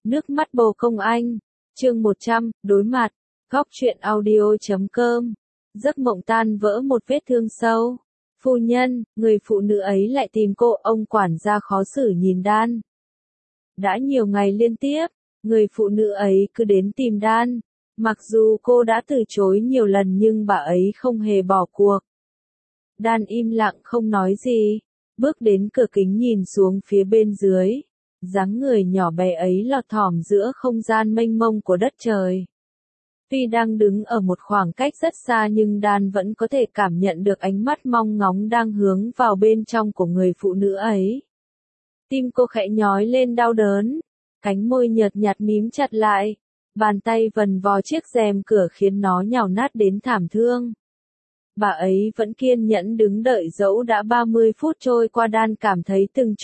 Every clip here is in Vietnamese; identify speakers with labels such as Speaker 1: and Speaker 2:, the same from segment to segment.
Speaker 1: Nước mắt bồ công anh. Chương 100, đối mặt. Góc truyện audio.com. Giấc mộng tan vỡ một vết thương sâu. Phu nhân, người phụ nữ ấy lại tìm cô, ông quản gia khó xử nhìn Dan. Đã nhiều ngày liên tiếp, người phụ nữ ấy cứ đến tìm Dan. Mặc dù cô đã từ chối nhiều lần nhưng bà ấy không hề bỏ cuộc. Dan im lặng không nói gì, bước đến cửa kính nhìn xuống phía bên dưới. Dáng người nhỏ bé ấy lọt thỏm giữa không gian mênh mông của đất trời. Tuy đang đứng ở một khoảng cách rất xa nhưng Dan vẫn có thể cảm nhận được ánh mắt mong ngóng đang hướng vào bên trong của người phụ nữ ấy. Tim cô khẽ nhói lên đau đớn, cánh môi nhợt nhạt mím chặt lại, bàn tay vần vò chiếc rèm cửa khiến nó nhàu nát đến thảm thương. Bà ấy vẫn kiên nhẫn đứng đợi dẫu đã 30 phút trôi qua. Dan cảm thấy từng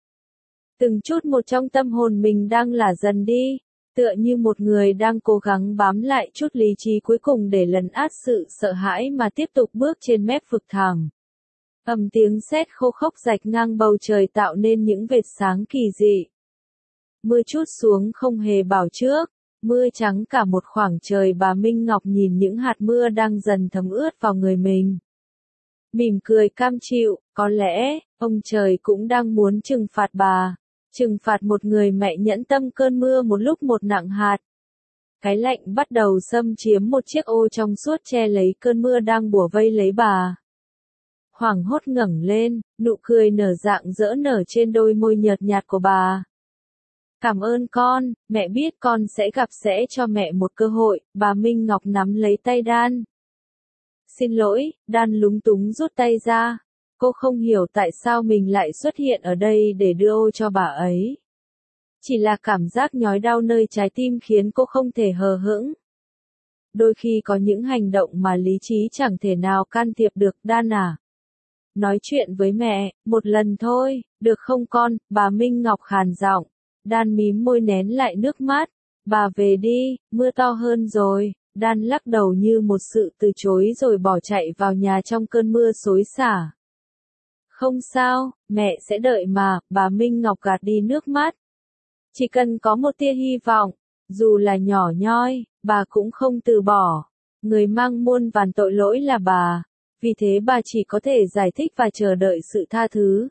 Speaker 1: chút một trong tâm hồn mình đang lả dần đi, tựa như một người đang cố gắng bám lại chút lý trí cuối cùng để lấn át sự sợ hãi mà tiếp tục bước trên mép vực thẳm. Tiếng sét khô khốc rạch ngang bầu trời tạo nên những vệt sáng kỳ dị. Mưa trút xuống không hề bảo trước, mưa trắng cả một khoảng trời. Bà Minh Ngọc nhìn những hạt mưa đang dần thấm ướt vào người mình. Mỉm cười cam chịu, có lẽ, ông trời cũng đang muốn trừng phạt bà. Trừng phạt một người mẹ nhẫn tâm cơn mưa một lúc một nặng hạt. Cái lạnh bắt đầu xâm chiếm một chiếc ô trong suốt che lấy cơn mưa đang bủa vây lấy bà. Hoảng hốt ngẩng lên, nụ cười nở rạng rỡ nở trên đôi môi nhợt nhạt của bà. Cảm ơn con, mẹ biết con sẽ cho mẹ một cơ hội. Bà Minh Ngọc nắm lấy tay Dan. Xin lỗi, Dan lúng túng rút tay ra. Cô không hiểu tại sao mình lại xuất hiện ở đây để đưa ô cho bà ấy. Chỉ là cảm giác nhói đau nơi trái tim khiến cô không thể hờ hững. Đôi khi có những hành động mà lý trí chẳng thể nào can thiệp được. Dan à? Nói chuyện với mẹ, một lần thôi, được không con? Bà Minh Ngọc khàn giọng. Dan mím môi nén lại nước mắt. Bà về đi, mưa to hơn rồi. Dan lắc đầu như một sự từ chối rồi bỏ chạy vào nhà trong cơn mưa xối xả. Không sao, mẹ sẽ đợi mà. Bà Minh Ngọc gạt đi nước mắt. Chỉ cần có một tia hy vọng, dù là nhỏ nhoi, bà cũng không từ bỏ. Người mang muôn vàn tội lỗi là bà, vì thế bà chỉ có thể giải thích và chờ đợi sự tha thứ.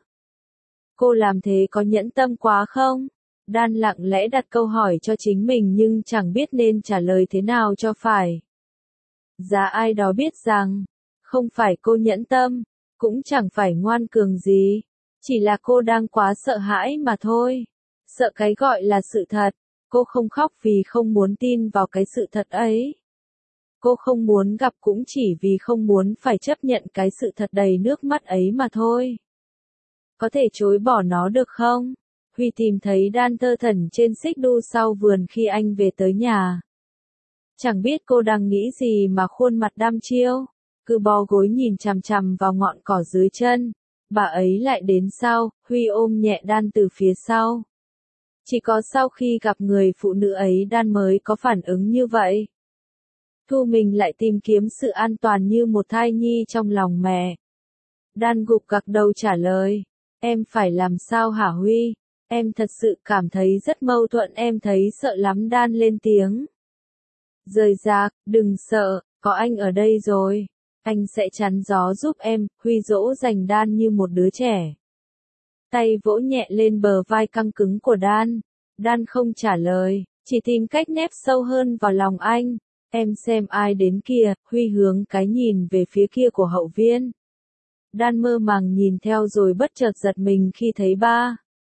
Speaker 1: Cô làm thế có nhẫn tâm quá không? Dan lặng lẽ đặt câu hỏi cho chính mình nhưng chẳng biết nên trả lời thế nào cho phải. Giá ai đó biết rằng, không phải cô nhẫn tâm, cũng chẳng phải ngoan cường gì, chỉ là cô đang quá sợ hãi mà thôi. Sợ cái gọi là sự thật, cô không khóc vì không muốn tin vào cái sự thật ấy. Cô không muốn gặp cũng chỉ vì không muốn phải chấp nhận cái sự thật đầy nước mắt ấy mà thôi. Có thể chối bỏ nó được không? Huy tìm thấy Dan thơ thẩn trên xích đu sau vườn khi anh về tới nhà. Chẳng biết cô đang nghĩ gì mà khuôn mặt đăm chiêu, cứ bó gối nhìn chằm chằm vào ngọn cỏ dưới chân. Bà ấy lại đến sau. Huy ôm nhẹ Dan từ phía sau. Chỉ có sau khi gặp người phụ nữ ấy Dan mới có phản ứng như vậy. Thu mình lại tìm kiếm sự an toàn như một thai nhi trong lòng mẹ. Dan gục gặc đầu trả lời. Em phải làm sao hả Huy? Em thật sự cảm thấy rất mâu thuẫn. Em thấy sợ lắm. Dan lên tiếng. Rời rạc, đừng sợ, có anh ở đây rồi. Anh sẽ chắn gió giúp em. Huy dỗ dành Dan như một đứa trẻ. Tay vỗ nhẹ lên bờ vai căng cứng của Dan. Dan không trả lời, chỉ tìm cách nép sâu hơn vào lòng anh. Em xem ai đến kìa. Huy hướng cái nhìn về phía kia của hậu viên. Dan mơ màng nhìn theo rồi bất chợt giật mình khi thấy ba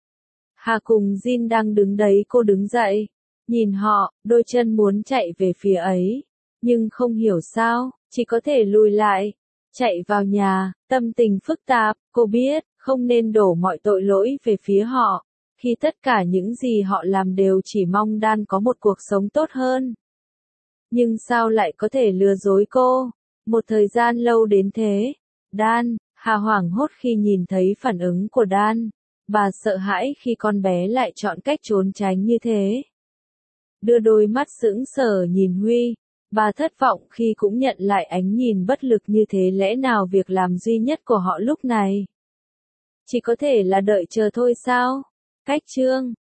Speaker 1: Hà cùng Jin đang đứng đấy. Cô đứng dậy, nhìn họ, đôi chân muốn chạy về phía ấy, nhưng không hiểu sao, chỉ có thể lùi lại, chạy vào nhà. Tâm tình phức tạp. Cô biết, không nên đổ mọi tội lỗi về phía họ, khi tất cả những gì họ làm đều chỉ mong Dan có một cuộc sống tốt hơn. Nhưng sao lại có thể lừa dối cô, một thời gian lâu đến thế? Dan, Hà hoảng hốt khi nhìn thấy phản ứng của Dan. Bà sợ hãi khi con bé lại chọn cách trốn tránh như thế. Đưa đôi mắt sững sờ nhìn Huy. Bà thất vọng khi cũng nhận lại ánh nhìn bất lực như thế. Lẽ nào việc làm duy nhất của họ lúc này chỉ có thể là đợi chờ thôi sao? Cách chương